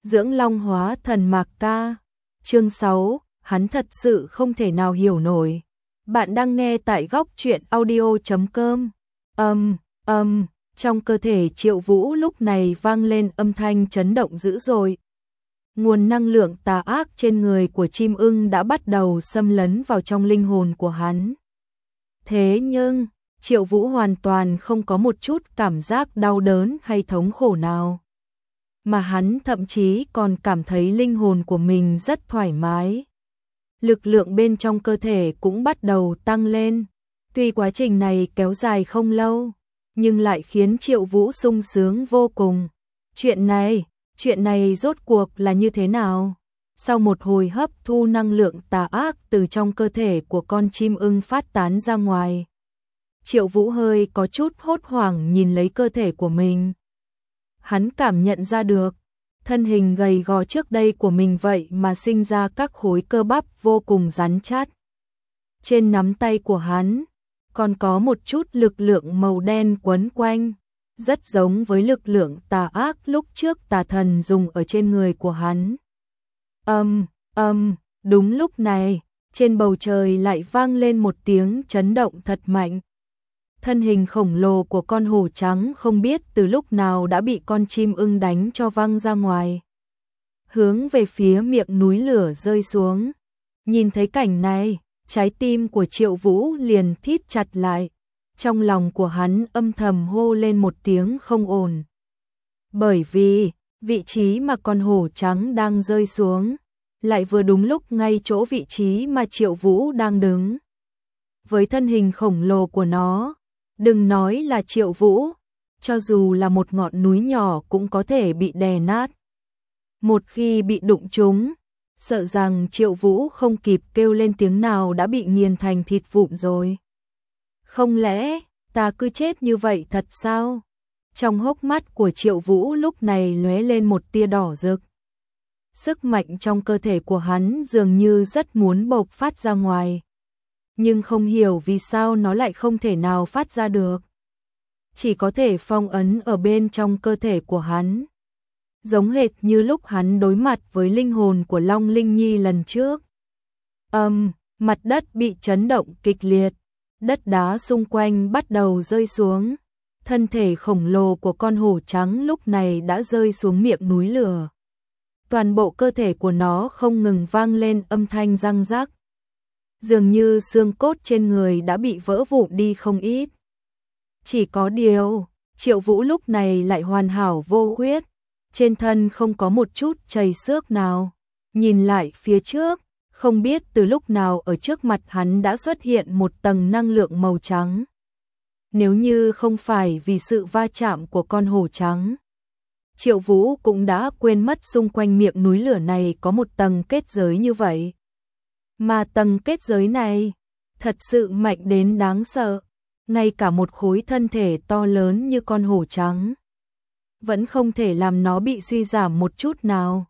Dưỡng long hóa thần Mạc Ca. Chương 6, hắn thật sự không thể nào hiểu nổi. Bạn đang nghe tại góc truyện audio.com. Trong cơ thể Triệu Vũ lúc này vang lên âm thanh chấn động dữ dội. Nguồn năng lượng tà ác trên người của chim ưng đã bắt đầu xâm lấn vào trong linh hồn của hắn. Thế nhưng, Triệu Vũ hoàn toàn không có một chút cảm giác đau đớn hay thống khổ nào. Mà hắn thậm chí còn cảm thấy linh hồn của mình rất thoải mái. Lực lượng bên trong cơ thể cũng bắt đầu tăng lên. Tuy quá trình này kéo dài không lâu, nhưng lại khiến Triệu Vũ sung sướng vô cùng. Chuyện này rốt cuộc là như thế nào? Sau một hồi hấp thu năng lượng tà ác từ trong cơ thể của con chim ưng phát tán ra ngoài, Triệu Vũ hơi có chút hốt hoảng nhìn lấy cơ thể của mình. Hắn cảm nhận ra được, thân hình gầy gò trước đây của mình vậy mà sinh ra các khối cơ bắp vô cùng rắn chắc. Trên nắm tay của hắn còn có một chút lực lượng màu đen quấn quanh, rất giống với lực lượng tà ác lúc trước tà thần dùng ở trên người của hắn. Đúng lúc này, trên bầu trời lại vang lên một tiếng chấn động thật mạnh. Thân hình khổng lồ của con hổ trắng không biết từ lúc nào đã bị con chim ưng đánh cho văng ra ngoài, hướng về phía miệng núi lửa rơi xuống. Nhìn thấy cảnh này, trái tim của Triệu Vũ liền thít chặt lại, trong lòng của hắn âm thầm hô lên một tiếng không ổn. Bởi vì, vị trí mà con hổ trắng đang rơi xuống, lại vừa đúng lúc ngay chỗ vị trí mà Triệu Vũ đang đứng. Với thân hình khổng lồ của nó, đừng nói là Triệu Vũ, cho dù là một ngọn núi nhỏ cũng có thể bị đè nát. Một khi bị đụng trúng, sợ rằng Triệu Vũ không kịp kêu lên tiếng nào đã bị nghiền thành thịt vụn rồi. Không lẽ, ta cứ chết như vậy thật sao? Trong hốc mắt của Triệu Vũ lúc này lóe lên một tia đỏ rực. Sức mạnh trong cơ thể của hắn dường như rất muốn bộc phát ra ngoài, nhưng không hiểu vì sao nó lại không thể nào phát ra được. Chỉ có thể phong ấn ở bên trong cơ thể của hắn. Giống hệt như lúc hắn đối mặt với linh hồn của Long Linh Nhi lần trước. Mặt đất bị chấn động kịch liệt, đất đá xung quanh bắt đầu rơi xuống. Thân thể khổng lồ của con hổ trắng lúc này đã rơi xuống miệng núi lửa. Toàn bộ cơ thể của nó không ngừng vang lên âm thanh răng rắc. Dường như xương cốt trên người đã bị vỡ vụn đi không ít. Chỉ có điều, Triệu Vũ lúc này lại hoàn hảo vô khuyết, trên thân không có một chút chảy xước nào. Nhìn lại phía trước, không biết từ lúc nào ở trước mặt hắn đã xuất hiện một tầng năng lượng màu trắng. Nếu như không phải vì sự va chạm của con hổ trắng, Triệu Vũ cũng đã quên mất xung quanh miệng núi lửa này có một tầng kết giới như vậy. Mà tầng kết giới này thật sự mạnh đến đáng sợ, ngay cả một khối thân thể to lớn như con hổ trắng vẫn không thể làm nó bị suy giảm một chút nào.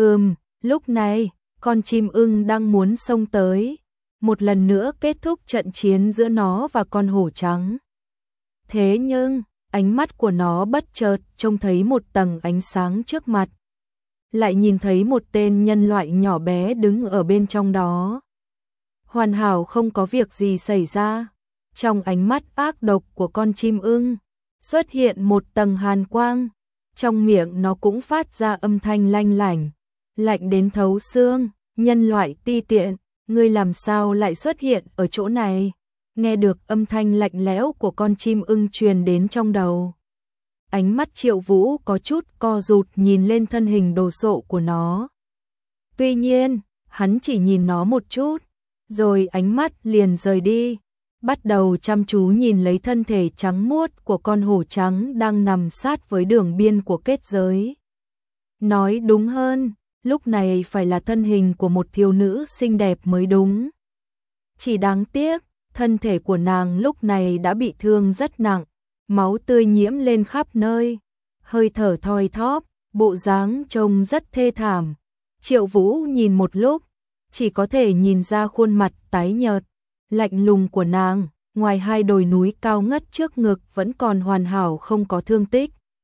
Lúc này, con chim ưng đang muốn xông tới, một lần nữa kết thúc trận chiến giữa nó và con hổ trắng. Thế nhưng, ánh mắt của nó bất chợt trông thấy một tầng ánh sáng trước mặt. Lại nhìn thấy một tên nhân loại nhỏ bé đứng ở bên trong đó. Hoàn hảo không có việc gì xảy ra. Trong ánh mắt ác độc của con chim ưng, xuất hiện một tầng hàn quang. Trong miệng nó cũng phát ra âm thanh lanh lảnh, lạnh đến thấu xương. Nhân loại ti tiện, ngươi làm sao lại xuất hiện ở chỗ này? Nghe được âm thanh lạnh lẽo của con chim ưng truyền đến trong đầu. Ánh mắt Triệu Vũ có chút co rụt nhìn lên thân hình đồ sộ của nó. Tuy nhiên, hắn chỉ nhìn nó một chút, rồi ánh mắt liền rời đi, bắt đầu chăm chú nhìn lấy thân thể trắng muốt của con hổ trắng đang nằm sát với đường biên của kết giới. Nói đúng hơn, lúc này phải là thân hình của một thiếu nữ xinh đẹp mới đúng. Chỉ đáng tiếc, thân thể của nàng lúc này đã bị thương rất nặng, máu tươi nhiễm lên khắp nơi, hơi thở thoi thóp, bộ dáng trông rất thê thảm. Triệu Vũ nhìn một lúc, chỉ có thể nhìn ra khuôn mặt tái nhợt, lạnh lùng của nàng, ngoài hai đồi núi cao ngất trước ngực vẫn còn hoàn hảo không có thương tích.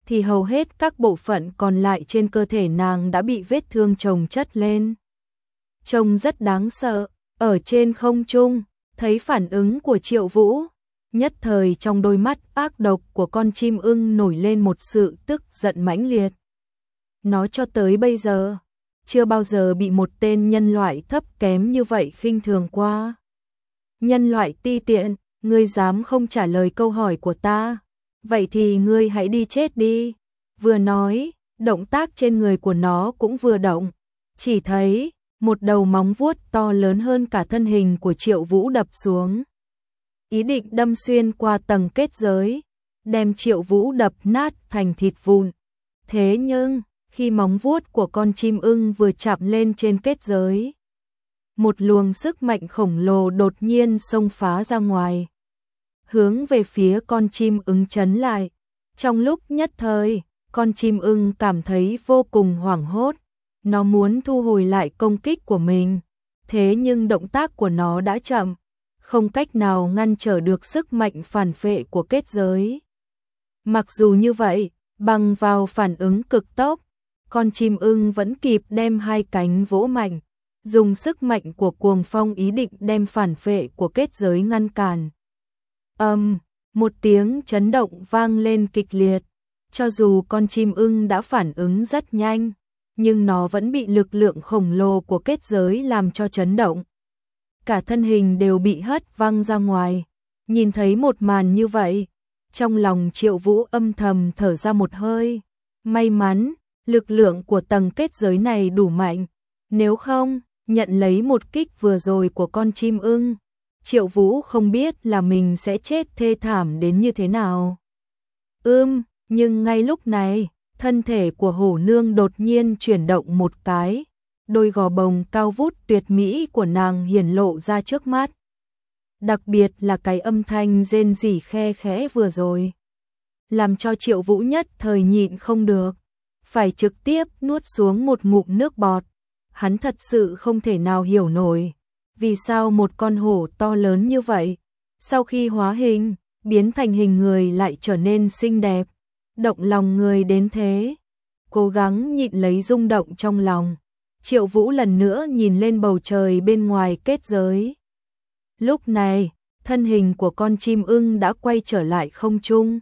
thì hầu hết các bộ phận còn lại trên cơ thể nàng đã bị vết thương chồng chất lên. Trông rất đáng sợ, ở trên không trung, thấy phản ứng của Triệu Vũ, nhất thời trong đôi mắt ác độc của con chim ưng nổi lên một sự tức giận mãnh liệt. Nó cho tới bây giờ, chưa bao giờ bị một tên nhân loại thấp kém như vậy khinh thường qua. Nhân loại ti tiện, ngươi dám không trả lời câu hỏi của ta, vậy thì ngươi hãy đi chết đi. Vừa nói, động tác trên người của nó cũng vừa động, chỉ thấy một đầu móng vuốt to lớn hơn cả thân hình của Triệu Vũ đập xuống, ý định đâm xuyên qua tầng kết giới, đem Triệu Vũ đập nát thành thịt vụn. Thế nhưng, khi móng vuốt của con chim ưng vừa chạm lên trên kết giới, một luồng sức mạnh khổng lồ đột nhiên xông phá ra ngoài, hướng về phía con chim ưng chấn lại. Trong lúc nhất thời, con chim ưng cảm thấy vô cùng hoảng hốt, nó muốn thu hồi lại công kích của mình, thế nhưng động tác của nó đã chậm, không cách nào ngăn trở được sức mạnh phản phệ của kết giới. Mặc dù như vậy, bằng vào phản ứng cực tốc, con chim ưng vẫn kịp đem hai cánh vỗ mạnh, dùng sức mạnh của cuồng phong ý định đem phản phệ của kết giới ngăn cản. Một tiếng chấn động vang lên kịch liệt, cho dù con chim ưng đã phản ứng rất nhanh, nhưng nó vẫn bị lực lượng khổng lồ của kết giới làm cho chấn động. Cả thân hình đều bị hất văng ra ngoài. Nhìn thấy một màn như vậy, trong lòng Triệu Vũ âm thầm thở ra một hơi. May mắn, lực lượng của tầng kết giới này đủ mạnh, nếu không, nhận lấy một kích vừa rồi của con chim ưng, Triệu Vũ không biết là mình sẽ chết thê thảm đến như thế nào. Nhưng ngay lúc này, thân thể của hổ nương đột nhiên chuyển động một cái, đôi gò bồng cao vút tuyệt mỹ của nàng hiển lộ ra trước mắt. Đặc biệt là cái âm thanh rên rỉ khe khẽ vừa rồi, làm cho Triệu Vũ nhất thời nhịn không được, phải trực tiếp nuốt xuống một ngụm nước bọt. Hắn thật sự không thể nào hiểu nổi, vì sao một con hổ to lớn như vậy, sau khi hóa hình, biến thành hình người lại trở nên xinh đẹp, động lòng người đến thế. Cố gắng nhịn lấy rung động trong lòng, Triệu Vũ lần nữa nhìn lên bầu trời bên ngoài kết giới. Lúc này, thân hình của con chim ưng đã quay trở lại không trung.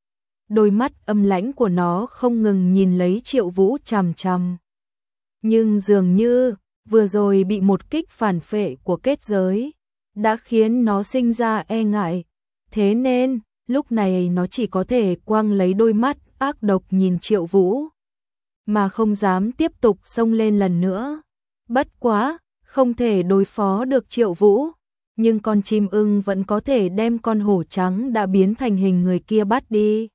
Đôi mắt âm lãnh của nó không ngừng nhìn lấy Triệu Vũ chằm chằm. Nhưng dường như, vừa rồi bị một kích phản phệ của kết giới, đã khiến nó sinh ra e ngại. Thế nên, lúc này nó chỉ có thể quăng lấy đôi mắt ác độc nhìn Triệu Vũ, mà không dám tiếp tục xông lên lần nữa. Bất quá, không thể đối phó được Triệu Vũ, nhưng con chim ưng vẫn có thể đem con hổ trắng đã biến thành hình người kia bắt đi.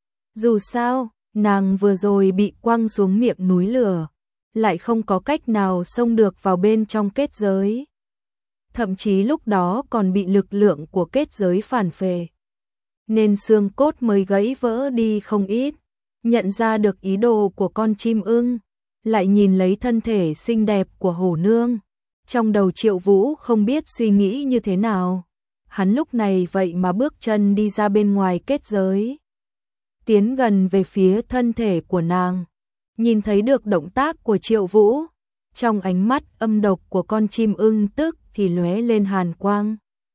Dù sao, nàng vừa rồi bị quăng xuống miệng núi lửa, lại không có cách nào xông được vào bên trong kết giới. Thậm chí lúc đó còn bị lực lượng của kết giới phản phệ, nên xương cốt mới gãy vỡ đi không ít. Nhận ra được ý đồ của con chim ưng, lại nhìn lấy thân thể xinh đẹp của hổ nương, trong đầu Triệu Vũ không biết suy nghĩ như thế nào. Hắn lúc này vậy mà bước chân đi ra bên ngoài kết giới, tiến gần về phía thân thể của nàng. Nhìn thấy được động tác của Triệu Vũ, trong ánh mắt âm độc của con chim ưng tức thì lóe lên hàn quang.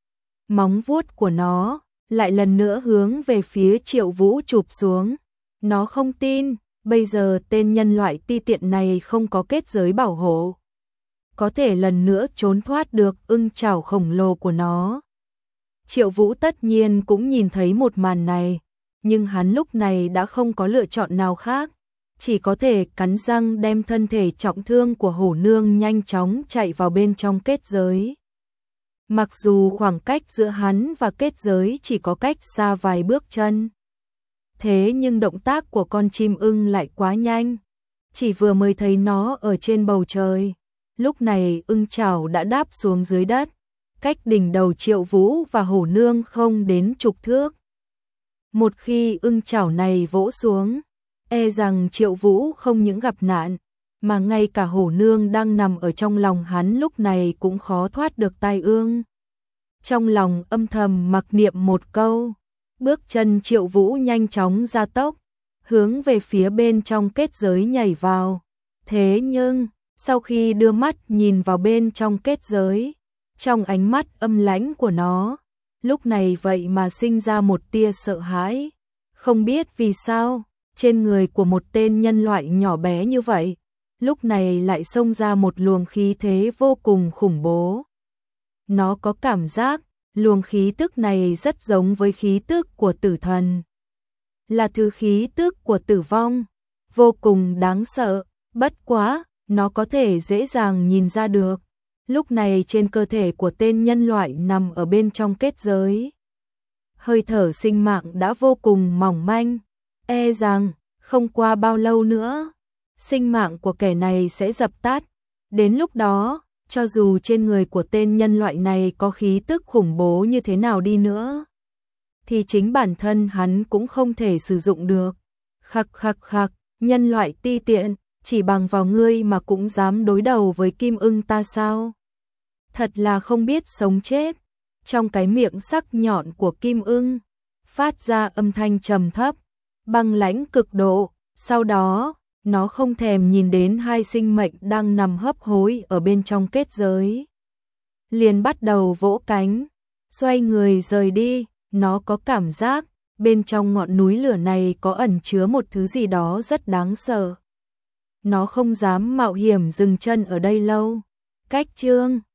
Móng vuốt của nó lại lần nữa hướng về phía Triệu Vũ chụp xuống. Nó không tin, bây giờ tên nhân loại ti tiện này không có kết giới bảo hộ, có thể lần nữa trốn thoát được ưng chảo khổng lồ của nó. Triệu Vũ tất nhiên cũng nhìn thấy một màn này, nhưng hắn lúc này đã không có lựa chọn nào khác, chỉ có thể cắn răng đem thân thể trọng thương của hổ nương nhanh chóng chạy vào bên trong kết giới. Mặc dù khoảng cách giữa hắn và kết giới chỉ có cách xa vài bước chân, thế nhưng động tác của con chim ưng lại quá nhanh. Chỉ vừa mới thấy nó ở trên bầu trời, lúc này ưng chảo đã đáp xuống dưới đất, cách đỉnh đầu Triệu Vũ và hổ nương không đến chục thước. Một khi ưng chảo này vỗ xuống, e rằng Triệu Vũ không những gặp nạn, mà ngay cả hổ nương đang nằm ở trong lòng hắn lúc này cũng khó thoát được tai ương. Trong lòng âm thầm mặc niệm một câu, bước chân Triệu Vũ nhanh chóng gia tốc, hướng về phía bên trong kết giới nhảy vào. Thế nhưng, sau khi đưa mắt nhìn vào bên trong kết giới, trong ánh mắt âm lãnh của nó, lúc này vậy mà sinh ra một tia sợ hãi. Không biết vì sao, trên người của một tên nhân loại nhỏ bé như vậy, lúc này lại xông ra một luồng khí thế vô cùng khủng bố. Nó có cảm giác, luồng khí tức này rất giống với khí tức của tử thần. Là thứ khí tức của tử vong, vô cùng đáng sợ, bất quá, nó có thể dễ dàng nhìn ra được. Lúc này trên cơ thể của tên nhân loại nằm ở bên trong kết giới. Hơi thở sinh mạng đã vô cùng mỏng manh, e rằng, không qua bao lâu nữa, sinh mạng của kẻ này sẽ dập tắt. Đến lúc đó, cho dù trên người của tên nhân loại này có khí tức khủng bố như thế nào đi nữa, thì chính bản thân hắn cũng không thể sử dụng được. Khặc khặc khặc, nhân loại ti tiện, chỉ bằng vào ngươi mà cũng dám đối đầu với Kim Ưng ta sao? Thật là không biết sống chết. Trong cái miệng sắc nhọn của Kim Ưng, phát ra âm thanh trầm thấp, băng lãnh cực độ, sau đó, nó không thèm nhìn đến hai sinh mệnh đang nằm hấp hối ở bên trong kết giới. Liền bắt đầu vỗ cánh, xoay người rời đi, nó có cảm giác, bên trong ngọn núi lửa này có ẩn chứa một thứ gì đó rất đáng sợ. Nó không dám mạo hiểm dừng chân ở đây lâu. Cách chương